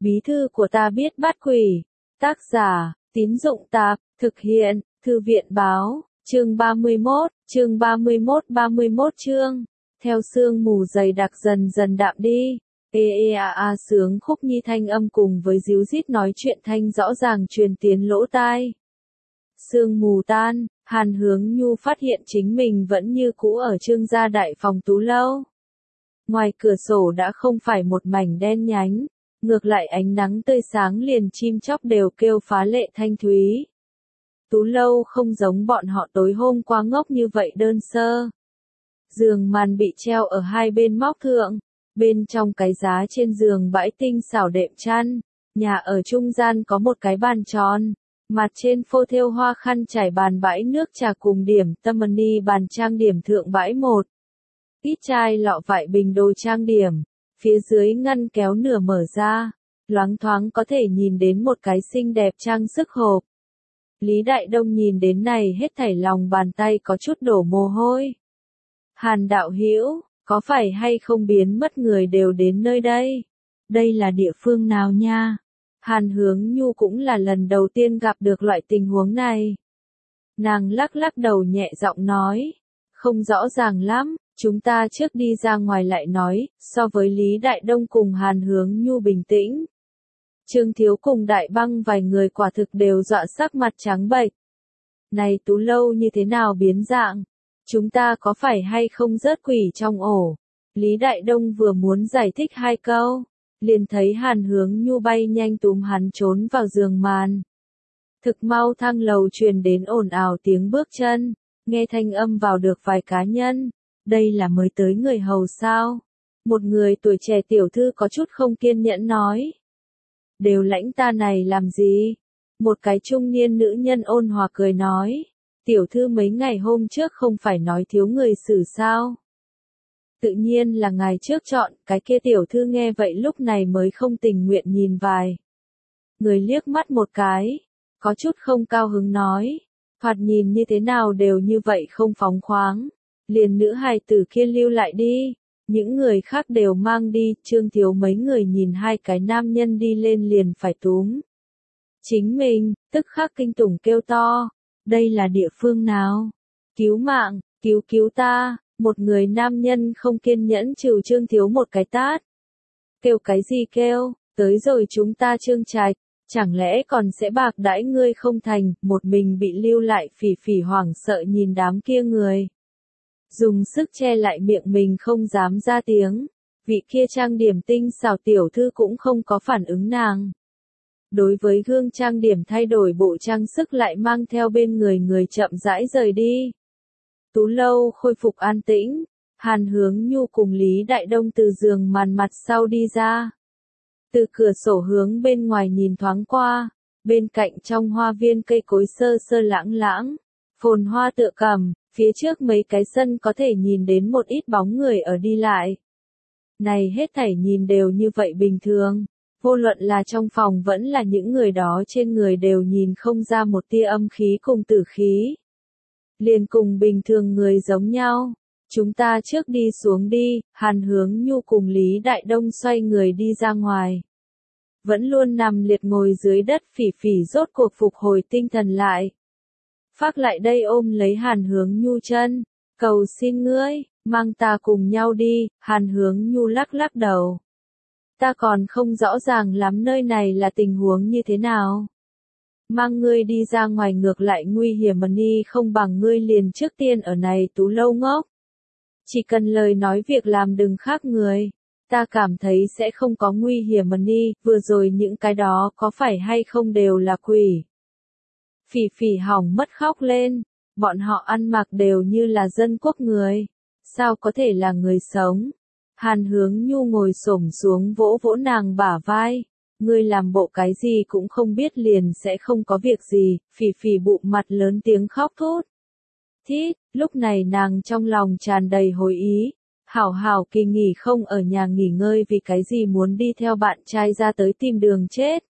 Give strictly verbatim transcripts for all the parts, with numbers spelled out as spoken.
Bí thư của ta biết bắt quỷ. Tác giả, Tín Dụng Tạp, thực hiện, Thư viện Báo, chương ba mươi mốt, chương ba mươi mốt ba mươi mốt chương. Theo sương mù dày đặc dần dần đạm đi. Ê ê a a sướng khúc nhi thanh âm cùng với díu dít nói chuyện thanh rõ ràng truyền tiến lỗ tai. Sương mù tan, Hàn Hướng Nhu phát hiện chính mình vẫn như cũ ở Trương gia đại phòng Tú lâu. Ngoài cửa sổ đã không phải một mảnh đen nhánh, ngược lại ánh nắng tươi sáng liền chim chóc đều kêu phá lệ thanh thúy. Tú lâu không giống bọn họ tối hôm qua ngốc như vậy đơn sơ. Giường màn bị treo ở hai bên móc thượng, bên trong cái giá trên giường bãi tinh xảo đệm chăn, nhà ở trung gian có một cái bàn tròn, mặt trên phô thêu hoa khăn trải bàn bãi nước trà cùng điểm tâm money bàn trang điểm thượng bãi một. Ít chai lọ vại bình đồ trang điểm, phía dưới ngăn kéo nửa mở ra, loáng thoáng có thể nhìn đến một cái xinh đẹp trang sức hộp. Lý Đại Đông nhìn đến này hết thảy lòng bàn tay có chút đổ mồ hôi. Hàn đạo hữu, có phải hay không biến mất người đều đến nơi đây? Đây là địa phương nào nha? Hàn Hướng Nhu cũng là lần đầu tiên gặp được loại tình huống này. Nàng lắc lắc đầu nhẹ giọng nói, không rõ ràng lắm, chúng ta trước đi ra ngoài lại nói, so với Lý Đại Đông cùng Hàn Hướng Nhu bình tĩnh. Trương Thiếu cùng Đại Băng vài người quả thực đều dọa sắc mặt trắng bệch. Này Tú lâu như thế nào biến dạng? Chúng ta có phải hay không rớt quỷ trong ổ? Lý Đại Đông vừa muốn giải thích hai câu, liền thấy Hàn Hướng Nhu bay nhanh túm hắn trốn vào giường màn. Thực mau thang lầu truyền đến ồn ào tiếng bước chân, nghe thanh âm vào được vài cá nhân. Đây là mới tới người hầu sao? Một người tuổi trẻ tiểu thư có chút không kiên nhẫn nói. Đều lãnh ta này làm gì? Một cái trung niên nữ nhân ôn hòa cười nói. Tiểu thư mấy ngày hôm trước không phải nói thiếu người xử sao? Tự nhiên là ngày trước chọn, cái kia tiểu thư nghe vậy lúc này mới không tình nguyện nhìn vài. Người liếc mắt một cái, có chút không cao hứng nói. Thoạt nhìn như thế nào đều như vậy không phóng khoáng. Liền nữ hài tử kia lưu lại đi, những người khác đều mang đi, Trương Thiếu mấy người nhìn hai cái nam nhân đi lên liền phải túm. Chính mình, tức khắc kinh tủng kêu to, đây là địa phương nào? Cứu mạng, cứu cứu ta, một người nam nhân không kiên nhẫn trừ Trương Thiếu một cái tát. Kêu cái gì kêu, tới rồi chúng ta Trương Trạch, chẳng lẽ còn sẽ bạc đãi ngươi không thành, một mình bị lưu lại phỉ phỉ hoảng sợ nhìn đám kia người. Dùng sức che lại miệng mình không dám ra tiếng, vị kia trang điểm tinh xảo tiểu thư cũng không có phản ứng nàng. Đối với gương trang điểm thay đổi bộ trang sức lại mang theo bên người người chậm rãi rời đi. Tú lâu khôi phục an tĩnh, Hàn Hướng Nhu cùng Lý Đại Đông từ giường màn mặt sau đi ra. Từ cửa sổ hướng bên ngoài nhìn thoáng qua, bên cạnh trong hoa viên cây cối sơ sơ lãng lãng, phồn hoa tựa cằm. Phía trước mấy cái sân có thể nhìn đến một ít bóng người ở đi lại. Này hết thảy nhìn đều như vậy bình thường. Vô luận là trong phòng vẫn là những người đó trên người đều nhìn không ra một tia âm khí cùng tử khí. Liền cùng bình thường người giống nhau. Chúng ta trước đi xuống đi, Hàn Hướng Nhu cùng Lý Đại Đông xoay người đi ra ngoài. Vẫn luôn nằm liệt ngồi dưới đất phỉ phỉ rốt cuộc phục hồi tinh thần lại. Phác lại đây ôm lấy Hàn Hướng Nhu chân, cầu xin ngươi, mang ta cùng nhau đi, Hàn Hướng Nhu lắc lắc đầu. Ta còn không rõ ràng lắm nơi này là tình huống như thế nào. Mang ngươi đi ra ngoài ngược lại nguy hiểm mà ni không bằng ngươi liền trước tiên ở này Tú lâu ngốc. Chỉ cần lời nói việc làm đừng khác người, ta cảm thấy sẽ không có nguy hiểm mà ni, vừa rồi những cái đó có phải hay không đều là quỷ. Phỉ phỉ hỏng mất khóc lên, bọn họ ăn mặc đều như là dân quốc người, sao có thể là người sống? Hàn Hướng Nhu ngồi xổm xuống vỗ vỗ nàng bả vai, ngươi làm bộ cái gì cũng không biết liền sẽ không có việc gì, phỉ phỉ bụng mặt lớn tiếng khóc thút. Thít, lúc này nàng trong lòng tràn đầy hồi ý, hảo hảo kỳ nghỉ không ở nhà nghỉ ngơi vì cái gì muốn đi theo bạn trai ra tới tìm đường chết.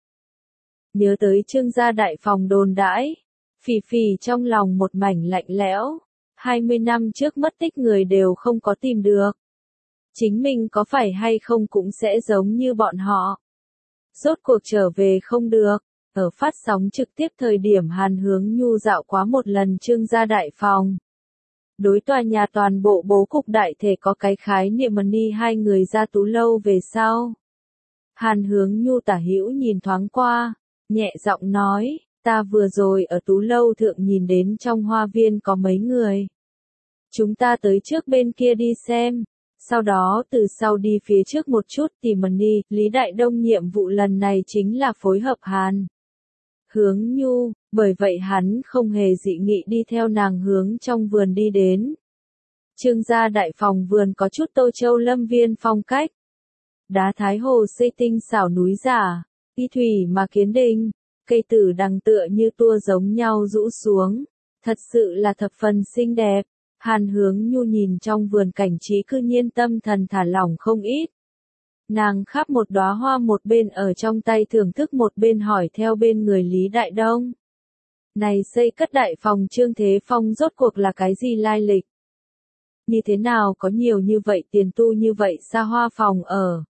Nhớ tới Trương gia đại phòng đồn đãi, phỉ phỉ trong lòng một mảnh lạnh lẽo, hai mươi năm trước mất tích người đều không có tìm được. Chính mình có phải hay không cũng sẽ giống như bọn họ. rốt cuộc trở về không được. Ở phát sóng trực tiếp thời điểm Hàn Hướng Nhu dạo quá một lần Trương gia đại phòng. Đối tòa nhà toàn bộ bố cục đại thể có cái khái niệm money hai người ra Tú Lâu về sau. Hàn Hướng Nhu tả hữu nhìn thoáng qua, nhẹ giọng nói, ta vừa rồi ở Tú Lâu thượng nhìn đến trong hoa viên có mấy người. Chúng ta tới trước bên kia đi xem. Sau đó từ sau đi phía trước một chút tìm money, Lý Đại Đông nhiệm vụ lần này chính là phối hợp Hàn Hướng Nhu, bởi vậy hắn không hề dị nghị đi theo nàng hướng trong vườn đi đến. Trương gia đại phòng vườn có chút Tô Châu lâm viên phong cách. Đá thái hồ xây tinh xảo núi giả, y thủy mà kiến đình, cây tử đằng tựa như tua giống nhau rũ xuống, thật sự là thập phần xinh đẹp. Hàn Hướng Nhu nhìn trong vườn cảnh trí cư nhiên tâm thần thả lỏng không ít. Nàng khắp một đóa hoa một bên ở trong tay thưởng thức một bên hỏi theo bên người Lý Đại Đông. Này xây cất đại phòng Trương Thế Phong rốt cuộc là cái gì lai lịch? Như thế nào có nhiều như vậy tiền tu như vậy xa hoa phòng ở?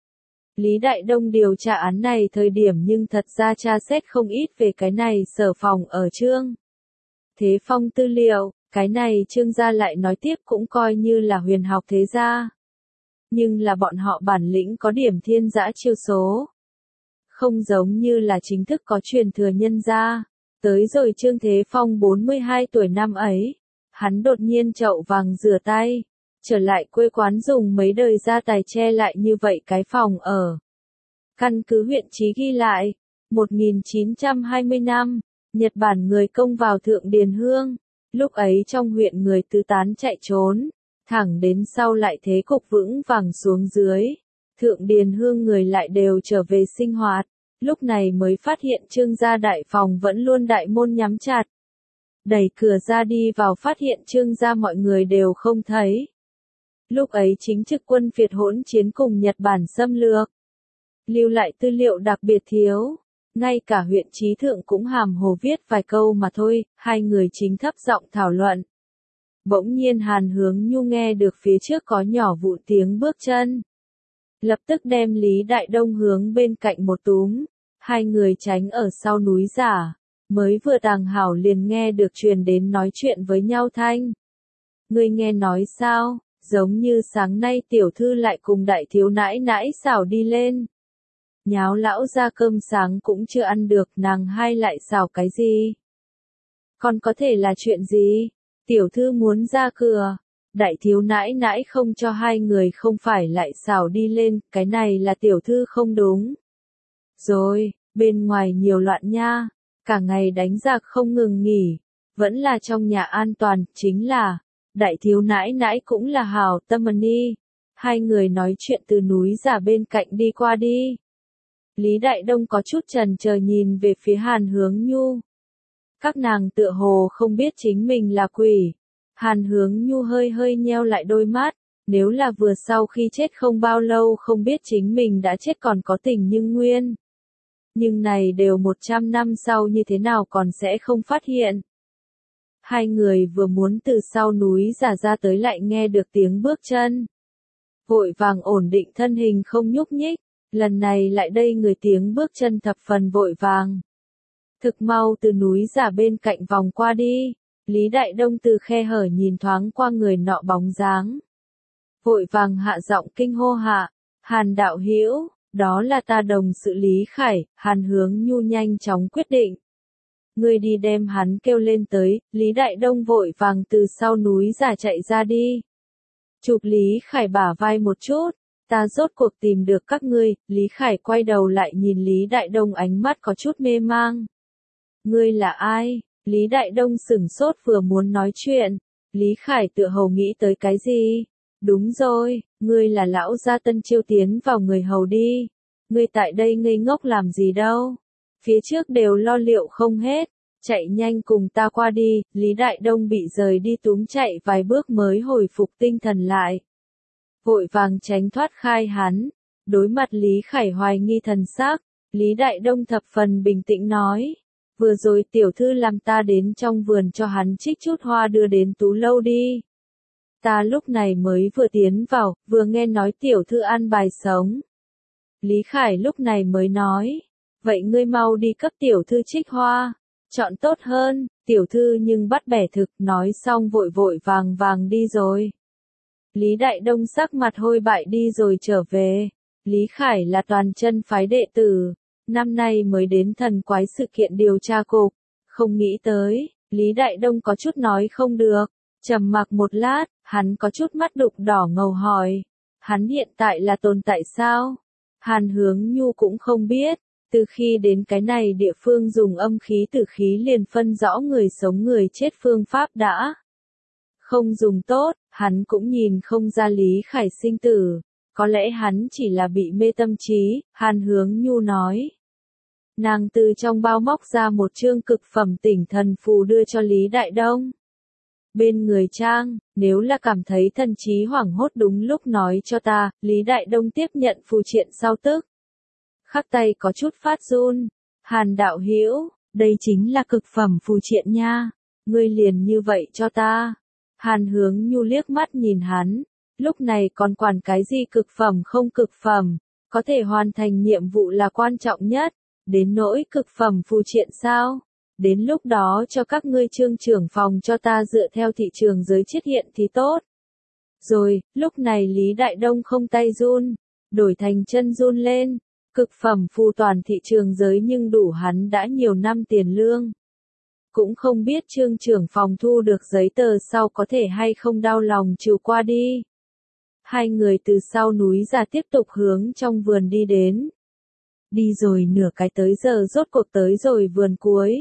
Lý Đại Đông điều tra án này thời điểm nhưng thật ra tra xét không ít về cái này sở phòng ở Trương Thế Phong tư liệu, cái này Trương gia lại nói tiếp cũng coi như là huyền học thế gia. Nhưng là bọn họ bản lĩnh có điểm thiên dã chiêu số. Không giống như là chính thức có truyền thừa nhân gia. Tới rồi Trương Thế Phong bốn mươi hai tuổi năm ấy, hắn đột nhiên chậu vàng rửa tay, trở lại quê quán dùng mấy đời gia tài che lại như vậy cái phòng ở. Căn cứ huyện trí ghi lại, một nghìn chín trăm hai mươi năm, Nhật Bản người công vào Thượng Điền Hương, lúc ấy trong huyện người tứ tán chạy trốn, thẳng đến sau lại thế cục vững vàng xuống dưới, Thượng Điền Hương người lại đều trở về sinh hoạt, lúc này mới phát hiện Trương gia đại phòng vẫn luôn đại môn nhắm chặt. Đẩy cửa ra đi vào phát hiện Trương gia mọi người đều không thấy. Lúc ấy chính trực quân Việt hỗn chiến cùng Nhật Bản xâm lược. Lưu lại tư liệu đặc biệt thiếu. Ngay cả huyện trí thượng cũng hàm hồ viết vài câu mà thôi, hai người chính thấp giọng thảo luận. Bỗng nhiên Hàn Hướng Nhu nghe được phía trước có nhỏ vụn tiếng bước chân. Lập tức đem Lý Đại Đông hướng bên cạnh một túm. Hai người tránh ở sau núi giả. Mới vừa tàng hảo liền nghe được truyền đến nói chuyện với nhau thanh. Ngươi nghe nói sao, giống như sáng nay tiểu thư lại cùng đại thiếu nãi nãi xảo đi lên. Nháo lão ra cơm sáng cũng chưa ăn được, nàng hai lại xảo cái gì? Còn có thể là chuyện gì? Tiểu thư muốn ra cửa, đại thiếu nãi nãi không cho hai người không phải lại xảo đi lên, cái này là tiểu thư không đúng. Rồi, bên ngoài nhiều loạn nha, cả ngày đánh giặc không ngừng nghỉ, vẫn là trong nhà an toàn, chính là, đại thiếu nãi nãi cũng là hảo tâm ni. Hai người nói chuyện từ núi giả bên cạnh đi qua đi. Lý Đại Đông có chút chần chờ nhìn về phía Hàn Hướng Nhu. Các nàng tựa hồ không biết chính mình là quỷ. Hàn Hướng Nhu hơi hơi nheo lại đôi mắt, nếu là vừa sau khi chết không bao lâu không biết chính mình đã chết còn có tình nhưng nguyên. Nhưng này đều một trăm năm sau như thế nào còn sẽ không phát hiện. Hai người vừa muốn từ sau núi giả ra tới lại nghe được tiếng bước chân. Vội vàng ổn định thân hình không nhúc nhích, lần này lại đây người tiếng bước chân thập phần vội vàng. Thực mau từ núi giả bên cạnh vòng qua đi, Lý Đại Đông từ khe hở nhìn thoáng qua người nọ bóng dáng. Vội vàng hạ giọng kinh hô hạ, Hàn đạo hữu, đó là ta đồng sự Lý Khải. Hàn Hướng Nhu nhanh chóng quyết định. Ngươi đi đem hắn kêu lên tới, Lý Đại Đông vội vàng từ sau núi giả chạy ra đi. Chụp Lý Khải bả vai một chút, ta rốt cuộc tìm được các ngươi. Lý Khải quay đầu lại nhìn Lý Đại Đông ánh mắt có chút mê mang. Ngươi là ai? Lý Đại Đông sửng sốt vừa muốn nói chuyện. Lý Khải tựa hồ nghĩ tới cái gì? Đúng rồi, ngươi là lão gia tân chiêu tiến vào người hầu đi. Ngươi tại đây ngây ngốc làm gì đâu? Phía trước đều lo liệu không hết. Chạy nhanh cùng ta qua đi. Lý Đại Đông bị rời đi túm chạy vài bước mới hồi phục tinh thần lại. Vội vàng tránh thoát khai hắn. Đối mặt Lý Khải hoài nghi thần sắc, Lý Đại Đông thập phần bình tĩnh nói. Vừa rồi tiểu thư làm ta đến trong vườn cho hắn trích chút hoa đưa đến Tú Lâu đi. Ta lúc này mới vừa tiến vào, vừa nghe nói tiểu thư ăn bài sống. Lý Khải lúc này mới nói, vậy ngươi mau đi cấp tiểu thư trích hoa, chọn tốt hơn, tiểu thư nhưng bắt bẻ thực, nói xong vội vội vàng vàng đi rồi. Lý Đại Đông sắc mặt hôi bại đi rồi trở về, Lý Khải là toàn chân phái đệ tử, năm nay mới đến thần quái sự kiện điều tra cục, không nghĩ tới, Lý Đại Đông có chút nói không được, trầm mặc một lát, hắn có chút mắt đục đỏ ngầu hỏi, hắn hiện tại là tồn tại sao? Hàn Hướng Nhu cũng không biết, từ khi đến cái này địa phương dùng âm khí tử khí liền phân rõ người sống người chết phương pháp đã không dùng tốt, hắn cũng nhìn không ra Lý Khải sinh tử, có lẽ hắn chỉ là bị mê tâm trí, Hàn Hướng Nhu nói. Nàng từ trong bao móc ra một chương cực phẩm tỉnh thần phù đưa cho Lý Đại Đông. Bên người trang, nếu là cảm thấy thần trí hoảng hốt đúng lúc nói cho ta, Lý Đại Đông tiếp nhận phù triện sau tức. Khắc tay có chút phát run, Hàn đạo hữu, đây chính là cực phẩm phù triện nha, ngươi liền như vậy cho ta. Hàn Hướng Nhu liếc mắt nhìn hắn, lúc này còn quản cái gì cực phẩm không cực phẩm, có thể hoàn thành nhiệm vụ là quan trọng nhất, đến nỗi cực phẩm phù triện sao? Đến lúc đó cho các ngươi trương trưởng phòng cho ta dựa theo thị trường giới chiết hiện thì tốt. Rồi, lúc này Lý Đại Đông không tay run, đổi thành chân run lên, cực phẩm phù toàn thị trường giới nhưng đủ hắn đã nhiều năm tiền lương. Cũng không biết trương trưởng phòng thu được giấy tờ sau có thể hay không đau lòng chiều qua đi. Hai người từ sau núi ra tiếp tục hướng trong vườn đi đến. Đi rồi nửa cái tới giờ rốt cuộc tới rồi vườn cuối.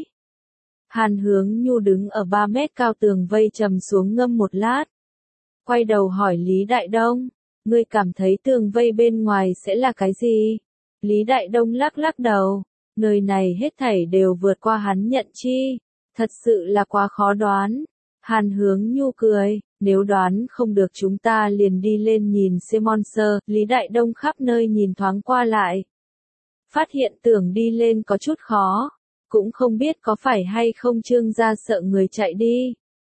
Hàn Hướng Nhu đứng ở ba mét cao tường vây trầm xuống ngâm một lát. Quay đầu hỏi Lý Đại Đông, ngươi cảm thấy tường vây bên ngoài sẽ là cái gì? Lý Đại Đông lắc lắc đầu, nơi này hết thảy đều vượt qua hắn nhận chi, thật sự là quá khó đoán. Hàn Hướng Nhu cười, nếu đoán không được chúng ta liền đi lên nhìn xem monster. Lý Đại Đông khắp nơi nhìn thoáng qua lại. Phát hiện tưởng đi lên có chút khó, cũng không biết có phải hay không trương gia sợ người chạy đi.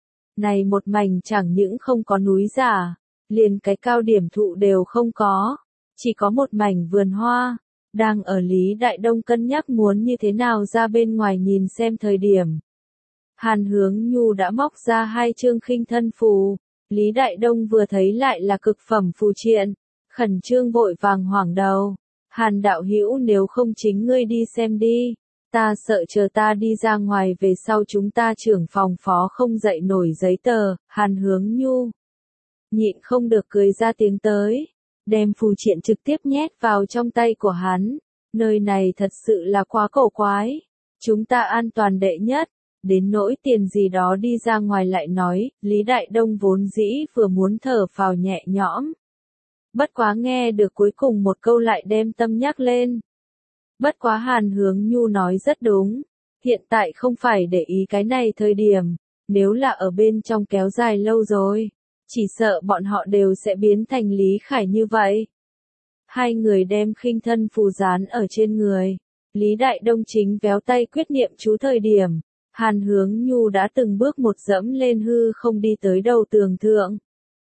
Này một mảnh chẳng những không có núi giả, liền cái cao điểm thụ đều không có, chỉ có một mảnh vườn hoa. Đang ở Lý Đại Đông cân nhắc muốn như thế nào ra bên ngoài nhìn xem thời điểm. Hàn Hướng Nhu đã móc ra hai chương khinh thân phù, Lý Đại Đông vừa thấy lại là cực phẩm phù triện, khẩn trương vội vàng hoảng đầu. Hàn đạo hữu nếu không chính ngươi đi xem đi, ta sợ chờ ta đi ra ngoài về sau chúng ta trưởng phòng phó không dậy nổi giấy tờ. Hàn Hướng Nhu nhịn không được cười ra tiếng tới, đem phù triện trực tiếp nhét vào trong tay của hắn. Nơi này thật sự là quá cổ quái, chúng ta an toàn đệ nhất, đến nỗi tiền gì đó đi ra ngoài lại nói. Lý Đại Đông vốn dĩ vừa muốn thở phào nhẹ nhõm, bất quá nghe được cuối cùng một câu lại đem tâm nhắc lên. Bất quá Hàn Hướng Nhu nói rất đúng, hiện tại không phải để ý cái này thời điểm, nếu là ở bên trong kéo dài lâu rồi, chỉ sợ bọn họ đều sẽ biến thành Lý Khải như vậy. Hai người đem khinh thân phù dán ở trên người, Lý Đại Đông chính véo tay quyết niệm chú thời điểm, Hàn Hướng Nhu đã từng bước một dẫm lên hư không đi tới đầu tường thượng.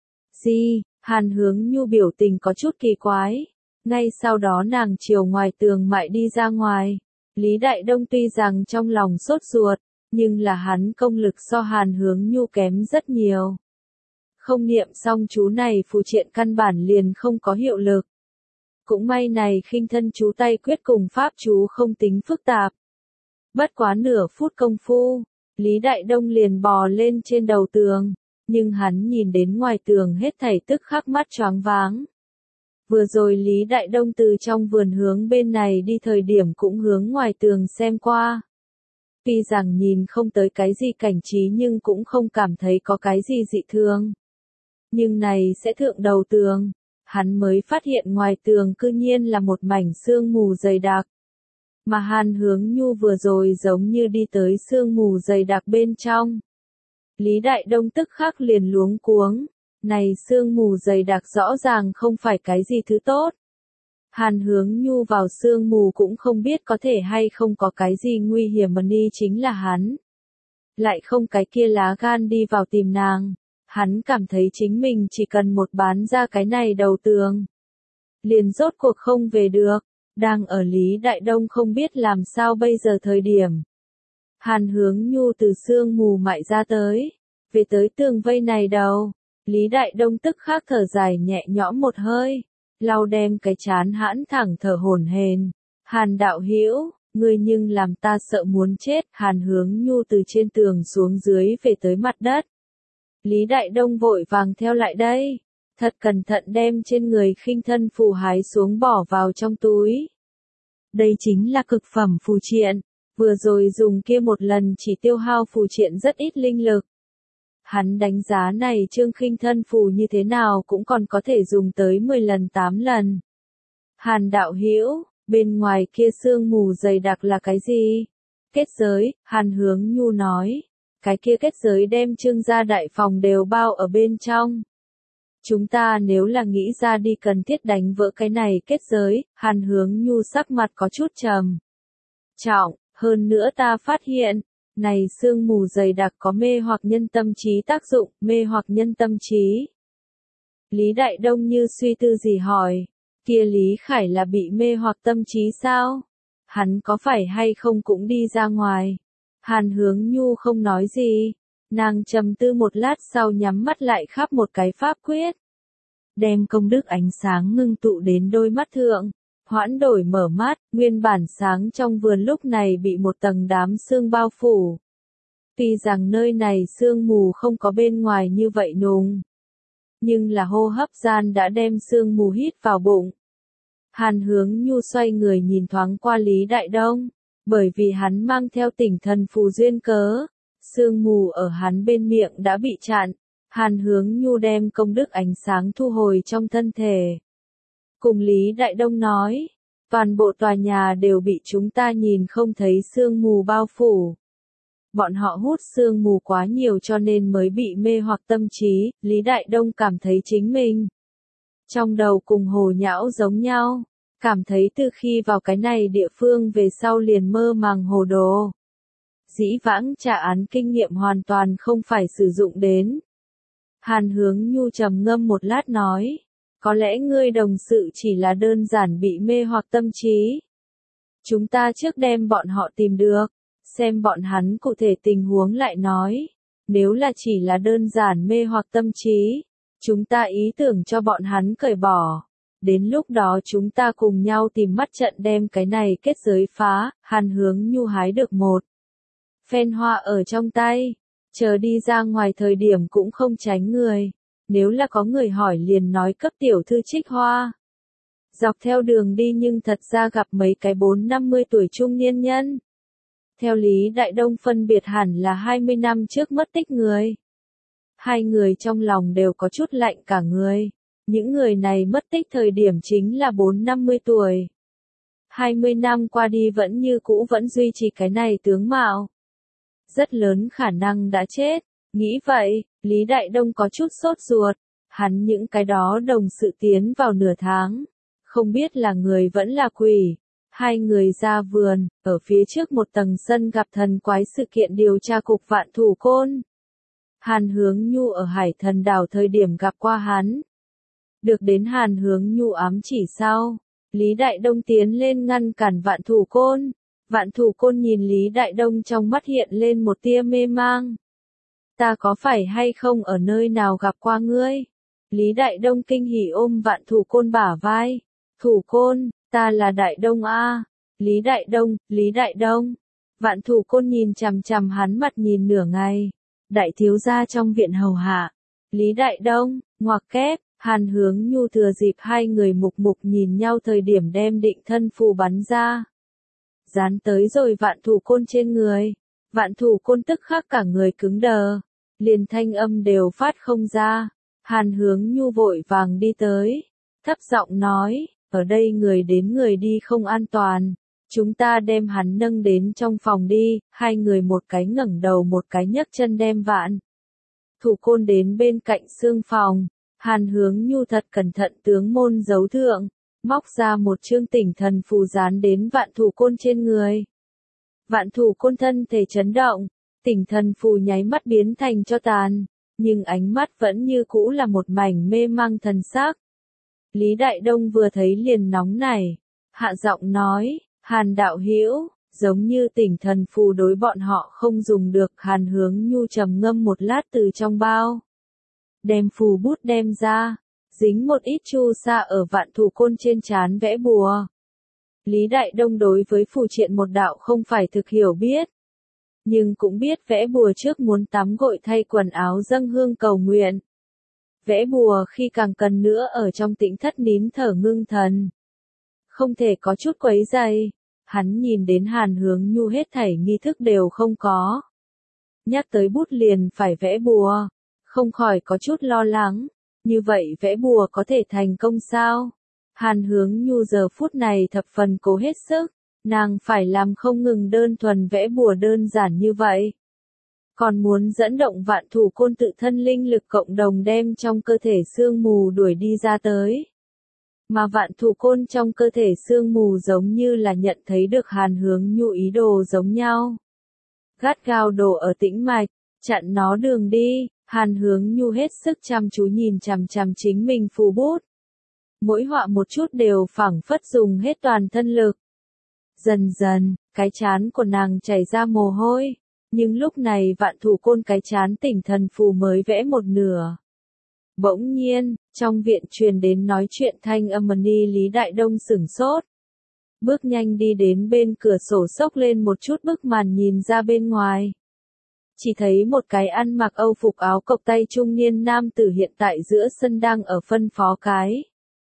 Gì? Hàn Hướng Nhu biểu tình có chút kỳ quái. Ngay sau đó nàng chiều ngoài tường mại đi ra ngoài. Lý Đại Đông tuy rằng trong lòng sốt ruột, nhưng là hắn công lực so Hàn Hướng Nhu kém rất nhiều. Không niệm xong chú này phù triện căn bản liền không có hiệu lực. Cũng may này khinh thân chú tay quyết cùng pháp chú không tính phức tạp. Bất quá nửa phút công phu, Lý Đại Đông liền bò lên trên đầu tường, nhưng hắn nhìn đến ngoài tường hết thảy tức khắc mắt choáng váng. Vừa rồi Lý Đại Đông từ trong vườn hướng bên này đi thời điểm cũng hướng ngoài tường xem qua. Tuy rằng nhìn không tới cái gì cảnh trí nhưng cũng không cảm thấy có cái gì dị thường. Nhưng này sẽ thượng đầu tường, hắn mới phát hiện ngoài tường cư nhiên là một mảnh sương mù dày đặc. Mà Hàn Hướng Nhu vừa rồi giống như đi tới sương mù dày đặc bên trong. Lý Đại Đông tức khắc liền luống cuống, này sương mù dày đặc rõ ràng không phải cái gì thứ tốt. Hàn Hướng Nhu vào sương mù cũng không biết có thể hay không có cái gì nguy hiểm mà ni chính là hắn. Lại không cái kia lá gan đi vào tìm nàng, hắn cảm thấy chính mình chỉ cần một bán ra cái này đầu tường. liền rốt cuộc không về được, đang ở Lý Đại Đông không biết làm sao bây giờ thời điểm. Hàn Hướng Nhu từ sương mù mại ra tới, về tới tường vây này đầu, Lý Đại Đông tức khắc thở dài nhẹ nhõm một hơi, lau đem cái chán hãn thẳng thở hổn hển. Hàn đạo hữu, ngươi nhưng làm ta sợ muốn chết. Hàn Hướng Nhu từ trên tường xuống dưới về tới mặt đất. Lý Đại Đông vội vàng theo lại đây, thật cẩn thận đem trên người khinh thân phù hái xuống bỏ vào trong túi. Đây chính là cực phẩm phù triện, vừa rồi dùng kia một lần chỉ tiêu hao phù triện rất ít linh lực. Hắn đánh giá này trương khinh thân phù như thế nào cũng còn có thể dùng tới mười lần tám lần. Hàn đạo hữu, bên ngoài kia sương mù dày đặc là cái gì? Kết giới, Hàn Hướng Nhu nói. Cái kia kết giới đem trương gia đại phòng đều bao ở bên trong. Chúng ta nếu là nghĩ ra đi cần thiết đánh vỡ cái này kết giới. Hàn Hướng Nhu sắc mặt có chút trầm trọng, hơn nữa ta phát hiện, này sương mù dày đặc có mê hoặc nhân tâm trí tác dụng, mê hoặc nhân tâm trí. Lý Đại Đông như suy tư gì hỏi, kia Lý Khải là bị mê hoặc tâm trí sao? Hắn có phải hay không cũng đi ra ngoài? Hàn Hướng Nhu không nói gì, nàng trầm tư một lát sau nhắm mắt lại khắp một cái pháp quyết. Đem công đức ánh sáng ngưng tụ đến đôi mắt thượng, hoãn đổi mở mắt, nguyên bản sáng trong vườn lúc này bị một tầng đám sương bao phủ. Tuy rằng nơi này sương mù không có bên ngoài như vậy nùng, nhưng là hô hấp gian đã đem sương mù hít vào bụng. Hàn Hướng Nhu xoay người nhìn thoáng qua Lý Đại Đông, bởi vì hắn mang theo tỉnh thần phù duyên cớ, sương mù ở hắn bên miệng đã bị chặn. Hàn Hướng Nhu đem công đức ánh sáng thu hồi trong thân thể. Cùng Lý Đại Đông nói, toàn bộ tòa nhà đều bị chúng ta nhìn không thấy sương mù bao phủ. Bọn họ hút sương mù quá nhiều cho nên mới bị mê hoặc tâm trí. Lý Đại Đông cảm thấy chính mình trong đầu cùng hồ nhão giống nhau, cảm thấy từ khi vào cái này địa phương về sau liền mơ màng hồ đồ. Dĩ vãng trả án kinh nghiệm hoàn toàn không phải sử dụng đến. Hàn Hướng Nhu trầm ngâm một lát nói, có lẽ ngươi đồng sự chỉ là đơn giản bị mê hoặc tâm trí. Chúng ta trước đem bọn họ tìm được, xem bọn hắn cụ thể tình huống lại nói. Nếu là chỉ là đơn giản mê hoặc tâm trí, chúng ta ý tưởng cho bọn hắn cởi bỏ. Đến lúc đó chúng ta cùng nhau tìm mắt trận đem cái này kết giới phá. Hàn Hướng Nhu hái được một phen hoa ở trong tay, chờ đi ra ngoài thời điểm cũng không tránh người. Nếu là có người hỏi liền nói cấp tiểu thư trích hoa. Dọc theo đường đi nhưng thật ra gặp mấy cái bốn năm mươi tuổi trung niên nhân. Theo Lý Đại Đông phân biệt hẳn là hai mươi năm trước mất tích người. Hai người trong lòng đều có chút lạnh cả người. Những người này mất tích thời điểm chính là bốn năm mươi tuổi. hai mươi năm qua đi vẫn như cũ vẫn duy trì cái này tướng mạo. Rất lớn khả năng đã chết. Nghĩ vậy, Lý Đại Đông có chút sốt ruột. Hắn những cái đó đồng sự tiến vào nửa tháng. Không biết là người vẫn là quỷ. Hai người ra vườn, ở phía trước một tầng sân gặp thần quái sự kiện điều tra cục Vạn Thủ Côn. Hàn Hướng Nhu ở Hải Thần Đảo thời điểm gặp qua hắn. Được đến Hàn Hướng Nhu ám chỉ sau, Lý Đại Đông tiến lên ngăn cản Vạn Thủ Côn. Vạn Thủ Côn nhìn Lý Đại Đông trong mắt hiện lên một tia mê mang. Ta có phải hay không ở nơi nào gặp qua ngươi? Lý Đại Đông kinh hỉ ôm Vạn Thủ Côn bả vai. Thủ Côn, ta là Đại Đông a. Lý Đại Đông, Lý Đại Đông. Vạn Thủ Côn nhìn chằm chằm hắn mặt nhìn nửa ngày. Đại thiếu gia trong viện hầu hạ. Lý Đại Đông, ngoặc kép. Hàn Hướng Nhu thừa dịp hai người mục mục nhìn nhau thời điểm đem định thân phù bắn ra. Dán tới rồi Vạn Thủ Côn trên người. Vạn Thủ Côn tức khắc cả người cứng đờ. Liền thanh âm đều phát không ra. Hàn Hướng Nhu vội vàng đi tới. Thấp giọng nói, ở đây người đến người đi không an toàn. Chúng ta đem hắn nâng đến trong phòng đi. Hai người một cái ngẩng đầu một cái nhấc chân đem Vạn Thủ Côn đến bên cạnh xương phòng. Hàn Hướng Nhu thật cẩn thận tướng môn giấu thượng, móc ra một chương tỉnh thần phù dán đến Vạn Thủ Côn trên người. Vạn Thủ Côn thân thể chấn động, tỉnh thần phù nháy mắt biến thành cho tàn, nhưng ánh mắt vẫn như cũ là một mảnh mê mang thần sắc. Lý Đại Đông vừa thấy liền nóng nảy, hạ giọng nói, Hàn đạo hữu, giống như tỉnh thần phù đối bọn họ không dùng được. Hàn Hướng Nhu trầm ngâm một lát từ trong bao, đem phù bút đem ra, dính một ít chu sa ở Vạn Thù Côn trên trán vẽ bùa. Lý Đại Đông đối với phù triện một đạo không phải thực hiểu biết, nhưng cũng biết vẽ bùa trước muốn tắm gội thay quần áo dâng hương cầu nguyện. Vẽ bùa khi càng cần nữa ở trong tĩnh thất nín thở ngưng thần. Không thể có chút quấy rầy. Hắn nhìn đến Hàn Hướng Nhu hết thảy nghi thức đều không có. Nhắc tới bút liền phải vẽ bùa, không khỏi có chút lo lắng. Như vậy vẽ bùa có thể thành công sao? Hàn Hướng Nhu giờ phút này thập phần cố hết sức, nàng phải làm không ngừng đơn thuần vẽ bùa đơn giản như vậy. Còn muốn dẫn động Vạn Thù Côn tự thân linh lực cộng đồng đem trong cơ thể sương mù đuổi đi ra tới. Mà Vạn Thù Côn trong cơ thể sương mù giống như là nhận thấy được Hàn Hướng Nhu ý đồ giống nhau. Gắt gao đổ ở tĩnh mạch, chặn nó đường đi. Hàn Hướng Nhu hết sức chăm chú nhìn chằm chằm chính mình phù bút. Mỗi họa một chút đều phảng phất dùng hết toàn thân lực. Dần dần, cái chán của nàng chảy ra mồ hôi. Nhưng lúc này Vạn Thù Côn cái chán tỉnh thần phù mới vẽ một nửa. Bỗng nhiên, trong viện truyền đến nói chuyện thanh âm. Lý Đại Đông sửng sốt. Bước nhanh đi đến bên cửa sổ xốc lên một chút bức màn nhìn ra bên ngoài. Chỉ thấy một cái ăn mặc âu phục áo cộc tay trung niên nam tử hiện tại giữa sân đang ở phân phó cái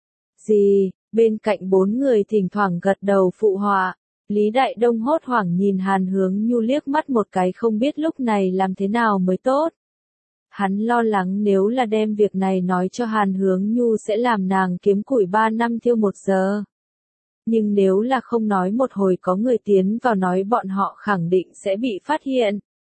gì, bên cạnh bốn người thỉnh thoảng gật đầu phụ họa. Lý Đại Đông hốt hoảng nhìn Hàn Hướng Nhu liếc mắt một cái không biết lúc này làm thế nào mới tốt. Hắn lo lắng nếu là đem việc này nói cho Hàn Hướng Nhu sẽ làm nàng kiếm củi ba năm thiêu một giờ. Nhưng nếu là không nói một hồi có người tiến vào nói bọn họ khẳng định sẽ bị phát hiện.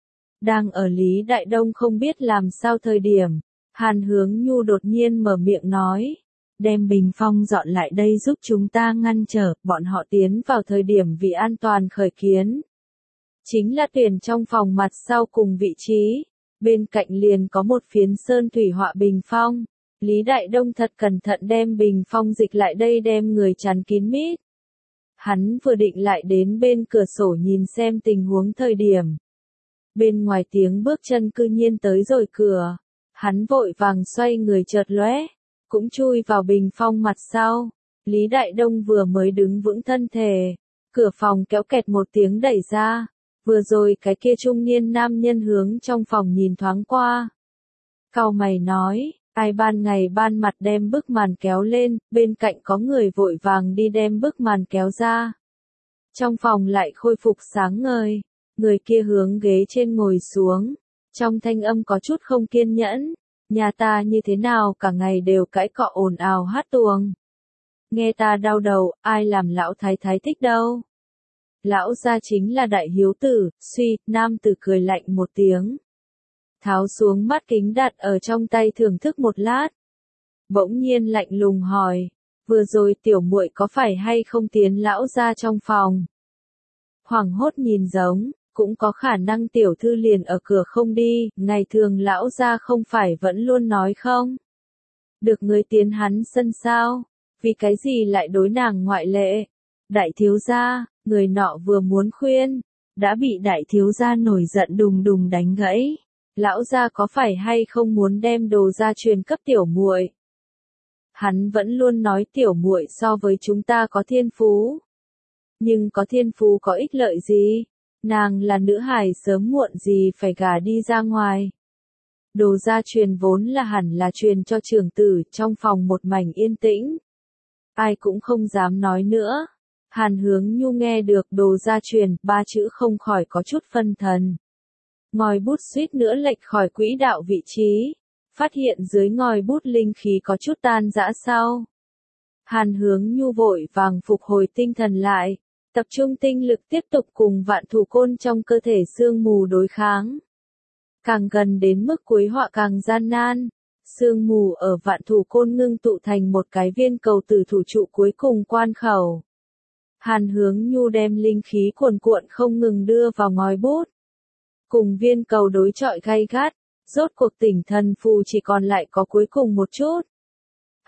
Đang ở Lý Đại Đông không biết làm sao thời điểm, Hàn Hướng Nhu đột nhiên mở miệng nói, đem bình phong dọn lại đây giúp chúng ta ngăn trở bọn họ tiến vào thời điểm vì an toàn khởi kiến. Chính là tuyển trong phòng mặt sau cùng vị trí, bên cạnh liền có một phiến sơn thủy họa bình phong. Lý Đại Đông thật cẩn thận đem bình phong dịch lại đây đem người chắn kín mít. Hắn vừa định lại đến bên cửa sổ nhìn xem tình huống thời điểm. Bên ngoài tiếng bước chân cư nhiên tới rồi cửa. Hắn vội vàng xoay người chợt lóe, cũng chui vào bình phong mặt sau. Lý Đại Đông vừa mới đứng vững thân thể, cửa phòng kéo kẹt một tiếng đẩy ra. Vừa rồi cái kia trung niên nam nhân hướng trong phòng nhìn thoáng qua. Cau mày nói, ai ban ngày ban mặt đem bức màn kéo lên, bên cạnh có người vội vàng đi đem bức màn kéo ra. Trong phòng lại khôi phục sáng ngời, người kia hướng ghế trên ngồi xuống. Trong thanh âm có chút không kiên nhẫn, nhà ta như thế nào cả ngày đều cãi cọ ồn ào hát tuồng. Nghe ta đau đầu, ai làm lão thái thái thích đâu. Lão gia chính là đại hiếu tử, suy, nam tử cười lạnh một tiếng. Tháo xuống mắt kính đặt ở trong tay thưởng thức một lát. Bỗng nhiên lạnh lùng hỏi, vừa rồi tiểu muội có phải hay không tiến lão gia trong phòng? Hoảng hốt nhìn giống, cũng có khả năng tiểu thư liền ở cửa không đi, ngày thường lão gia không phải vẫn luôn nói không? Được người tiến hắn sân sao? Vì cái gì lại đối nàng ngoại lệ? Đại thiếu gia, người nọ vừa muốn khuyên, đã bị đại thiếu gia nổi giận đùng đùng đánh gãy. Lão gia có phải hay không muốn đem đồ gia truyền cấp tiểu muội? Hắn vẫn luôn nói tiểu muội so với chúng ta có thiên phú. Nhưng có thiên phú có ích lợi gì? Nàng là nữ hài sớm muộn gì phải gả đi ra ngoài. Đồ gia truyền vốn là hẳn là truyền cho trưởng tử, trong phòng một mảnh yên tĩnh. Ai cũng không dám nói nữa. Hàn Hướng Nhu nghe được đồ gia truyền, ba chữ không khỏi có chút phân thần. Ngòi bút suýt nữa lệch khỏi quỹ đạo vị trí, phát hiện dưới ngòi bút linh khí có chút tan rã sau. Hàn Hướng Nhu vội vàng phục hồi tinh thần lại, tập trung tinh lực tiếp tục cùng Vạn Thù Côn trong cơ thể sương mù đối kháng. Càng gần đến mức cuối họa càng gian nan, sương mù ở Vạn Thù Côn ngưng tụ thành một cái viên cầu tử thủ trụ cuối cùng quan khẩu. Hàn Hướng Nhu đem linh khí cuồn cuộn không ngừng đưa vào ngòi bút. Cùng viên cầu đối chọi gay gắt, rốt cuộc tỉnh thần phù chỉ còn lại có cuối cùng một chút.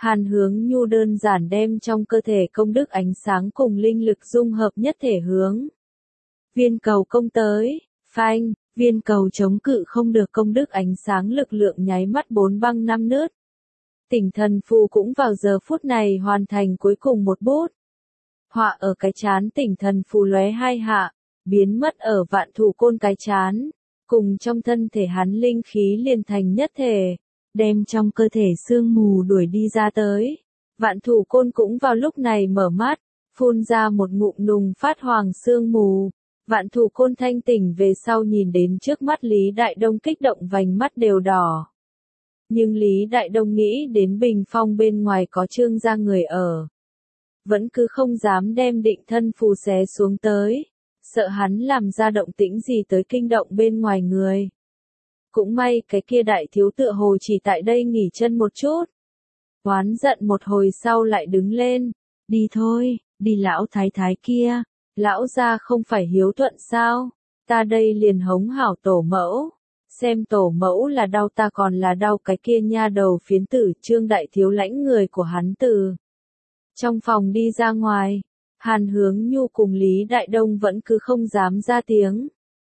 Hàn Hướng Nhu đơn giản đem trong cơ thể công đức ánh sáng cùng linh lực dung hợp nhất thể hướng viên cầu công tới, phanh, viên cầu chống cự không được công đức ánh sáng lực lượng nháy mắt bốn băng năm nứt. Tỉnh thần phù cũng vào giờ phút này hoàn thành cuối cùng một bút. Họa ở cái chán tỉnh thần phù lóe hai hạ, biến mất ở vạn thủ côn cái chán, cùng trong thân thể hắn linh khí liền thành nhất thể, đem trong cơ thể sương mù đuổi đi ra tới. Vạn thủ côn cũng vào lúc này mở mắt, phun ra một ngụm nùng phát hoàng sương mù. Vạn thủ côn thanh tỉnh về sau nhìn đến trước mắt Lý Đại Đông kích động vành mắt đều đỏ. Nhưng Lý Đại Đông nghĩ đến bình phong bên ngoài có Trương gia người ở. Vẫn cứ không dám đem định thân phù xé xuống tới. Sợ hắn làm ra động tĩnh gì tới kinh động bên ngoài người. Cũng may cái kia đại thiếu tựa hồ chỉ tại đây nghỉ chân một chút. Oán giận một hồi sau lại đứng lên. Đi thôi, đi lão thái thái kia. Lão gia không phải hiếu thuận sao? Ta đây liền hống hảo tổ mẫu. Xem tổ mẫu là đau ta còn là đau cái kia nha đầu phiến tử Trương đại thiếu lãnh người của hắn từ. Trong phòng đi ra ngoài, Hàn Hướng Nhu cùng Lý Đại Đông vẫn cứ không dám ra tiếng.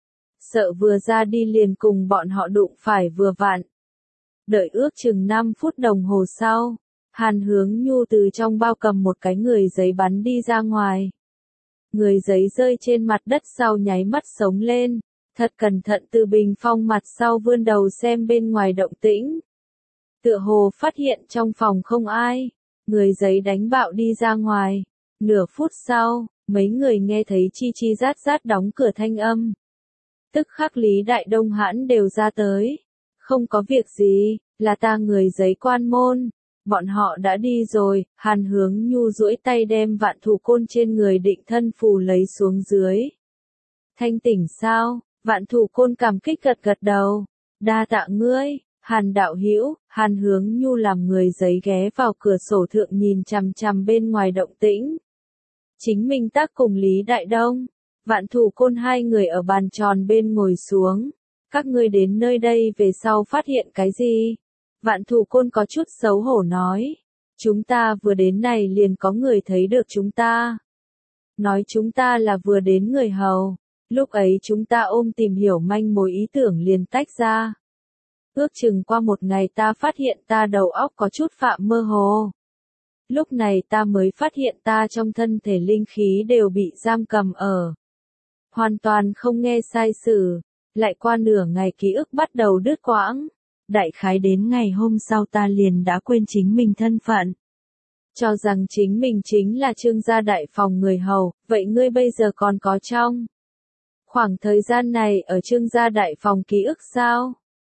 Sợ vừa ra đi liền cùng bọn họ đụng phải vừa vặn. Đợi ước chừng năm phút đồng hồ sau, Hàn Hướng Nhu từ trong bao cầm một cái người giấy bắn đi ra ngoài. Người giấy rơi trên mặt đất sau nháy mắt sống lên, thật cẩn thận từ bình phong mặt sau vươn đầu xem bên ngoài động tĩnh. Tựa hồ phát hiện trong phòng không ai, người giấy đánh bạo đi ra ngoài. Nửa phút sau, mấy người nghe thấy chi chi rát rát đóng cửa thanh âm. Tức khắc Lý Đại Đông hãn đều ra tới. Không có việc gì, là ta người giấy quan môn. Bọn họ đã đi rồi, Hàn Hướng Nhu duỗi tay đem vạn thủ côn trên người định thân phù lấy xuống dưới. Thanh tỉnh sao? Vạn thủ côn cảm kích gật gật đầu. Đa tạ ngươi, Hàn đạo hữu. Hàn Hướng Nhu làm người giấy ghé vào cửa sổ thượng nhìn chằm chằm bên ngoài động tĩnh. Chính mình tác cùng Lý Đại Đông. Vạn thủ côn hai người ở bàn tròn bên ngồi xuống. Các ngươi đến nơi đây về sau phát hiện cái gì? Vạn thủ côn có chút xấu hổ nói. Chúng ta vừa đến này liền có người thấy được chúng ta. Nói chúng ta là vừa đến người hầu. Lúc ấy chúng ta ôm tìm hiểu manh mối ý tưởng liền tách ra. Ước chừng qua một ngày ta phát hiện ta đầu óc có chút phạm mơ hồ. Lúc này ta mới phát hiện ta trong thân thể linh khí đều bị giam cầm ở. Hoàn toàn không nghe sai sử. Lại qua nửa ngày ký ức bắt đầu đứt quãng. Đại khái đến ngày hôm sau ta liền đã quên chính mình thân phận. Cho rằng chính mình chính là Trương gia đại phòng người hầu, vậy ngươi bây giờ còn có trong khoảng thời gian này ở Trương gia đại phòng ký ức sao?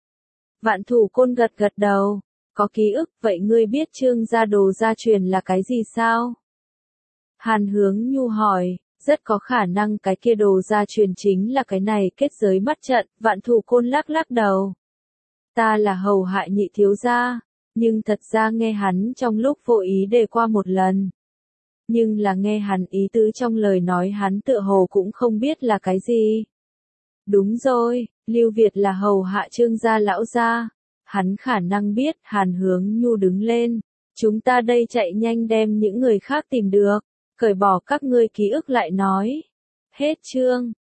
Vạn thủ côn gật gật đầu, có ký ức, vậy ngươi biết Trương gia đồ gia truyền là cái gì sao? Hàn Hướng Nhu hỏi, rất có khả năng cái kia đồ gia truyền chính là cái này kết giới mắt trận, vạn thủ côn lắc lắc đầu. Ta là hầu hại nhị thiếu gia, nhưng thật ra nghe hắn trong lúc vô ý đề qua một lần. Nhưng là nghe hắn ý tứ trong lời nói hắn tựa hồ cũng không biết là cái gì. Đúng rồi, Lưu Việt là hầu hạ Trương gia lão gia. Hắn khả năng biết. Hàn Hướng Nhu đứng lên. Chúng ta đây chạy nhanh đem những người khác tìm được. Cởi bỏ các ngươi ký ức lại nói. Hết chương.